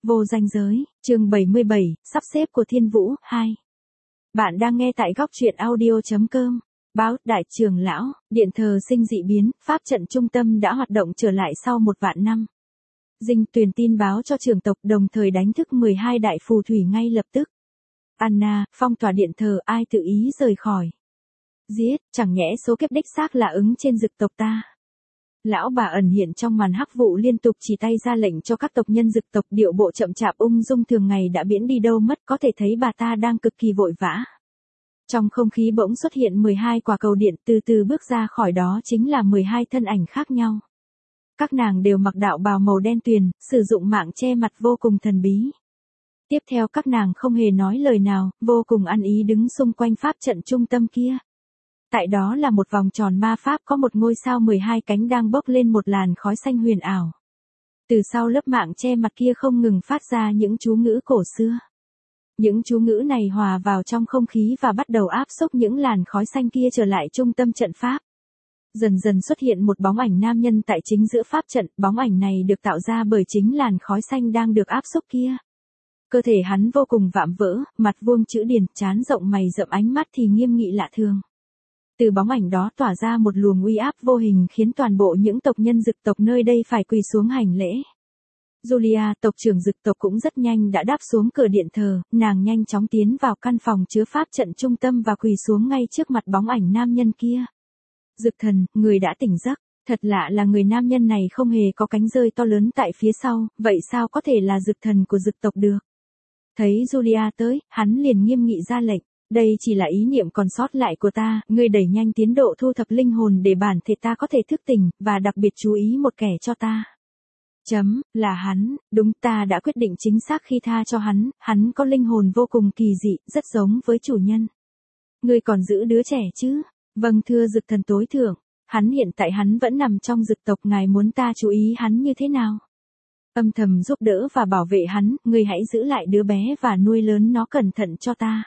Vô danh giới, chương 77, sắp xếp của Thiên Vũ, 2. Bạn đang nghe tại góc truyện audio.com. Báo, Đại trưởng lão, điện thờ sinh dị biến, pháp trận trung tâm đã hoạt động trở lại sau 1 vạn năm. Dinh truyền tin báo cho trưởng tộc, đồng thời đánh thức 12 đại phù thủy ngay lập tức. Anna, phong tỏa điện thờ, ai tự ý rời khỏi. Giết, chẳng nhẽ số kiếp đích xác là ứng trên dực tộc ta. Lão bà ẩn hiện trong màn hắc vụ, liên tục chỉ tay ra lệnh cho các tộc nhân dực tộc, điệu bộ chậm chạp ung dung thường ngày đã biến đi đâu mất, có thể thấy bà ta đang cực kỳ vội vã. Trong không khí bỗng xuất hiện 12 quả cầu điện, từ từ bước ra khỏi đó chính là 12 thân ảnh khác nhau. Các nàng đều mặc đạo bào màu đen tuyền, sử dụng mạng che mặt vô cùng thần bí. Tiếp theo các nàng không hề nói lời nào, vô cùng ăn ý đứng xung quanh pháp trận trung tâm kia. Tại đó là một vòng tròn ma pháp, có một ngôi sao 12 cánh đang bốc lên một làn khói xanh huyền ảo. Từ sau lớp mạng che mặt kia không ngừng phát ra những chú ngữ cổ xưa. Những chú ngữ này hòa vào trong không khí và bắt đầu áp xúc những làn khói xanh kia trở lại trung tâm trận pháp. Dần dần xuất hiện một bóng ảnh nam nhân tại chính giữa pháp trận, bóng ảnh này được tạo ra bởi chính làn khói xanh đang được áp xúc kia. Cơ thể hắn vô cùng vạm vỡ, mặt vuông chữ điển, trán rộng mày rậm, ánh mắt thì nghiêm nghị lạ thường. Từ bóng ảnh đó tỏa ra một luồng uy áp vô hình khiến toàn bộ những tộc nhân dực tộc nơi đây phải quỳ xuống hành lễ. Julia, tộc trưởng dực tộc cũng rất nhanh đã đáp xuống cửa điện thờ, nàng nhanh chóng tiến vào căn phòng chứa pháp trận trung tâm và quỳ xuống ngay trước mặt bóng ảnh nam nhân kia. Dực thần, người đã tỉnh giấc, thật lạ là người nam nhân này không hề có cánh rơi to lớn tại phía sau, vậy sao có thể là dực thần của dực tộc được? Thấy Julia tới, hắn liền nghiêm nghị ra lệnh. Đây chỉ là ý niệm còn sót lại của ta, ngươi đẩy nhanh tiến độ thu thập linh hồn để bản thể ta có thể thức tỉnh, và đặc biệt chú ý một kẻ cho ta. Là hắn, đúng, ta đã quyết định chính xác khi tha cho hắn có linh hồn vô cùng kỳ dị, rất giống với chủ nhân. Ngươi còn giữ đứa trẻ chứ? Vâng thưa dực thần tối thượng, hiện tại hắn vẫn nằm trong dực tộc, ngài muốn ta chú ý hắn như thế nào? Âm thầm giúp đỡ và bảo vệ hắn, ngươi hãy giữ lại đứa bé và nuôi lớn nó cẩn thận cho ta.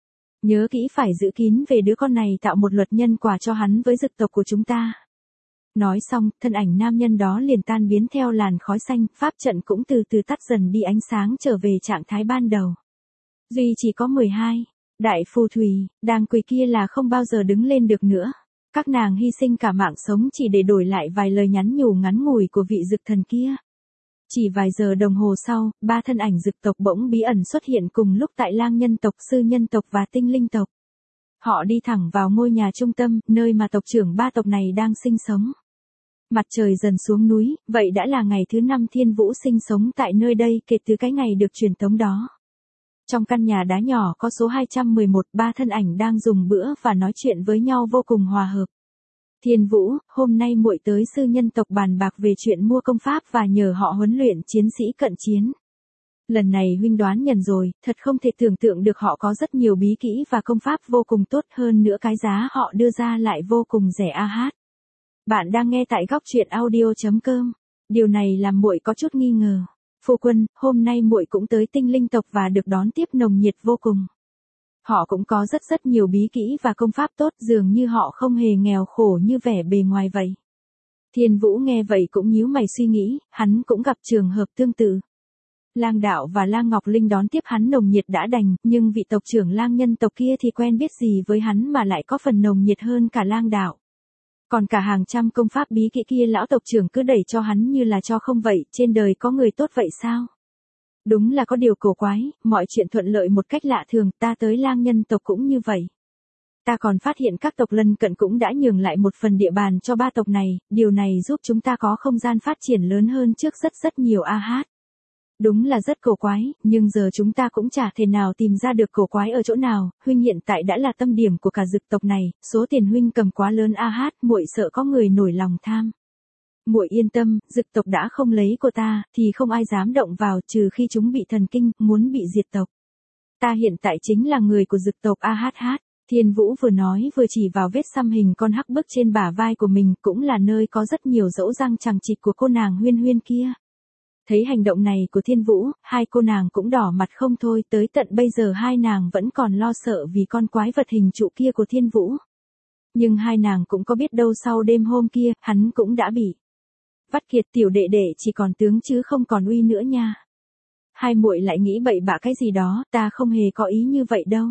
Nhớ kỹ phải giữ kín về đứa con này, tạo một luật nhân quả cho hắn với dực tộc của chúng ta. Nói xong, thân ảnh nam nhân đó liền tan biến theo làn khói xanh, pháp trận cũng từ từ tắt dần đi, ánh sáng trở về trạng thái ban đầu. Duy chỉ có 12 đại phù thủy đang quỳ kia là không bao giờ đứng lên được nữa. Các nàng hy sinh cả mạng sống chỉ để đổi lại vài lời nhắn nhủ ngắn ngủi của vị dực thần kia. Chỉ vài giờ đồng hồ sau, 3 thân ảnh dực tộc bỗng bí ẩn xuất hiện cùng lúc tại lang nhân tộc, sư nhân tộc và tinh linh tộc. Họ đi thẳng vào ngôi nhà trung tâm, nơi mà tộc trưởng 3 tộc này đang sinh sống. Mặt trời dần xuống núi, vậy đã là ngày thứ 5 Thiên Vũ sinh sống tại nơi đây kể từ cái ngày được truyền tống đó. Trong căn nhà đá nhỏ có số 211, 3 thân ảnh đang dùng bữa và nói chuyện với nhau vô cùng hòa hợp. Thiên Vũ, hôm nay muội tới sư nhân tộc bàn bạc về chuyện mua công pháp và nhờ họ huấn luyện chiến sĩ cận chiến. Lần này huynh đoán nhầm rồi, thật không thể tưởng tượng được, họ có rất nhiều bí kỹ và công pháp vô cùng tốt, hơn nữa cái giá họ đưa ra lại vô cùng rẻ a hát. Bạn đang nghe tại góc truyện audio.com. Điều này làm muội có chút nghi ngờ. Phu quân, hôm nay muội cũng tới tinh linh tộc và được đón tiếp nồng nhiệt vô cùng. Họ cũng có rất nhiều bí kỹ và công pháp tốt, dường như họ không hề nghèo khổ như vẻ bề ngoài vậy. Thiên Vũ nghe vậy cũng nhíu mày suy nghĩ, hắn cũng gặp trường hợp tương tự. Lang Đạo và Lang Ngọc Linh đón tiếp hắn nồng nhiệt đã đành, nhưng vị tộc trưởng Lang nhân tộc kia thì quen biết gì với hắn mà lại có phần nồng nhiệt hơn cả Lang Đạo. Còn cả hàng trăm công pháp bí kỹ kia lão tộc trưởng cứ đẩy cho hắn như là cho không vậy, trên đời có người tốt vậy sao? Đúng là có điều cổ quái, mọi chuyện thuận lợi một cách lạ thường, ta tới Lang nhân tộc cũng như vậy. Ta còn phát hiện các tộc lân cận cũng đã nhường lại một phần địa bàn cho 3 tộc này, điều này giúp chúng ta có không gian phát triển lớn hơn trước rất nhiều a hát. Đúng là rất cổ quái, nhưng giờ chúng ta cũng chả thể nào tìm ra được cổ quái ở chỗ nào, huynh hiện tại đã là tâm điểm của cả dực tộc này, số tiền huynh cầm quá lớn a hát, muội sợ có người nổi lòng tham. Muội yên tâm, dực tộc đã không lấy của ta, thì không ai dám động vào, trừ khi chúng bị thần kinh, muốn bị diệt tộc. Ta hiện tại chính là người của dực tộc a hát hát. Thiên Vũ vừa nói vừa chỉ vào vết xăm hình con hắc bức trên bả vai của mình, cũng là nơi có rất nhiều dẫu răng chằng chịt của cô nàng Huyên Huyên kia. Thấy hành động này của Thiên Vũ, hai cô nàng cũng đỏ mặt không thôi, tới tận bây giờ hai nàng vẫn còn lo sợ vì con quái vật hình trụ kia của Thiên Vũ. Nhưng hai nàng cũng có biết đâu sau đêm hôm kia, hắn cũng đã bị vắt kiệt, tiểu đệ đệ chỉ còn tướng chứ không còn uy nữa nha. Hai muội lại nghĩ bậy bạ cái gì đó, ta không hề có ý như vậy đâu.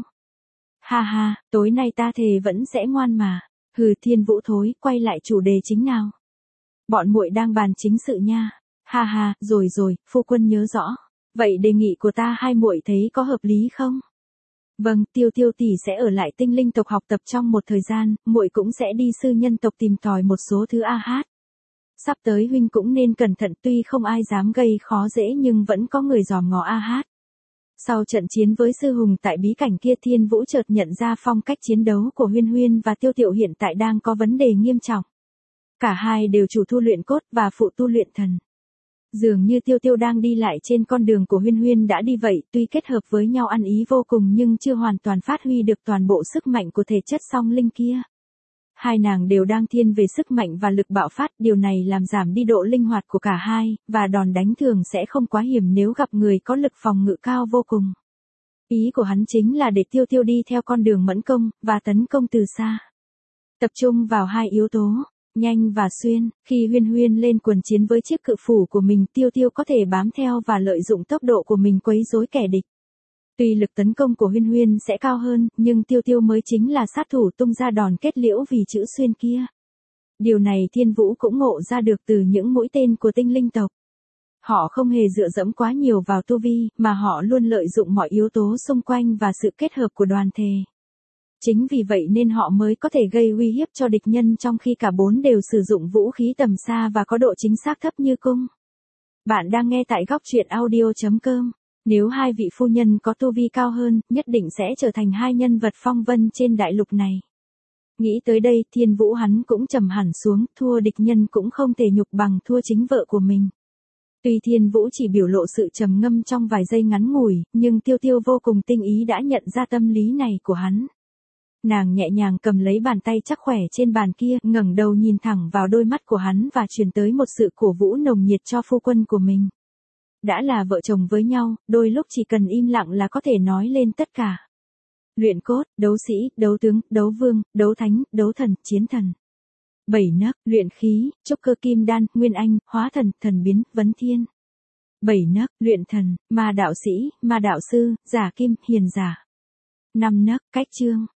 Ha ha, tối nay ta thề vẫn sẽ ngoan mà. Hừ, Thiên Vũ thối, quay lại chủ đề chính nào. Bọn muội đang bàn chính sự nha. Ha ha, rồi rồi, phu quân nhớ rõ. Vậy đề nghị của ta hai muội thấy có hợp lý không? Vâng, Tiêu Tiêu tỷ sẽ ở lại Tinh Linh tộc học tập trong một thời gian, muội cũng sẽ đi sư nhân tộc tìm tòi một số thứ a hát. Sắp tới huynh cũng nên cẩn thận, tuy không ai dám gây khó dễ nhưng vẫn có người dòm ngó a hát. Sau trận chiến với sư hùng tại bí cảnh kia, Thiên Vũ chợt nhận ra phong cách chiến đấu của Huyên Huyên và Tiêu Tiêu hiện tại đang có vấn đề nghiêm trọng. Cả hai đều chủ tu luyện cốt và phụ tu luyện thần. Dường như Tiêu Tiêu đang đi lại trên con đường của Huyên Huyên đã đi vậy, tuy kết hợp với nhau ăn ý vô cùng nhưng chưa hoàn toàn phát huy được toàn bộ sức mạnh của thể chất song linh kia. Hai nàng đều đang thiên về sức mạnh và lực bạo phát, điều này làm giảm đi độ linh hoạt của cả hai, và đòn đánh thường sẽ không quá hiểm nếu gặp người có lực phòng ngự cao vô cùng. Ý của hắn chính là để Tiêu Tiêu đi theo con đường mẫn công, và tấn công từ xa. Tập trung vào hai yếu tố, nhanh và xuyên, khi Huyên Huyên lên quần chiến với chiếc cự phủ của mình, Tiêu Tiêu có thể bám theo và lợi dụng tốc độ của mình quấy rối kẻ địch. Tuy lực tấn công của Huyên Huyên sẽ cao hơn, nhưng Tiêu Tiêu mới chính là sát thủ tung ra đòn kết liễu vì chữ xuyên kia. Điều này Thiên Vũ cũng ngộ ra được từ những mũi tên của tinh linh tộc. Họ không hề dựa dẫm quá nhiều vào tu vi, mà họ luôn lợi dụng mọi yếu tố xung quanh và sự kết hợp của đoàn thể. Chính vì vậy nên họ mới có thể gây uy hiếp cho địch nhân trong khi cả bốn đều sử dụng vũ khí tầm xa và có độ chính xác thấp như cung. Bạn đang nghe tại góc truyện audio.com. Nếu hai vị phu nhân có tu vi cao hơn, nhất định sẽ trở thành hai nhân vật phong vân trên đại lục này. Nghĩ tới đây, Thiên Vũ hắn cũng trầm hẳn xuống, thua địch nhân cũng không thể nhục bằng thua chính vợ của mình. Tuy Thiên Vũ chỉ biểu lộ sự trầm ngâm trong vài giây ngắn ngủi, nhưng Tiêu Tiêu vô cùng tinh ý đã nhận ra tâm lý này của hắn. Nàng nhẹ nhàng cầm lấy bàn tay chắc khỏe trên bàn kia, ngẩng đầu nhìn thẳng vào đôi mắt của hắn và truyền tới một sự cổ vũ nồng nhiệt cho phu quân của mình. Đã là vợ chồng với nhau, đôi lúc chỉ cần im lặng là có thể nói lên tất cả. Luyện cốt, đấu sĩ, đấu tướng, đấu vương, đấu thánh, đấu thần, chiến thần. 7 nấc, luyện khí, trúc cơ kim đan, nguyên anh, hóa thần, thần biến, vấn thiên. 7 nấc, luyện thần, ma đạo sĩ, ma đạo sư, giả kim, hiền giả. 5 nấc, cách chương,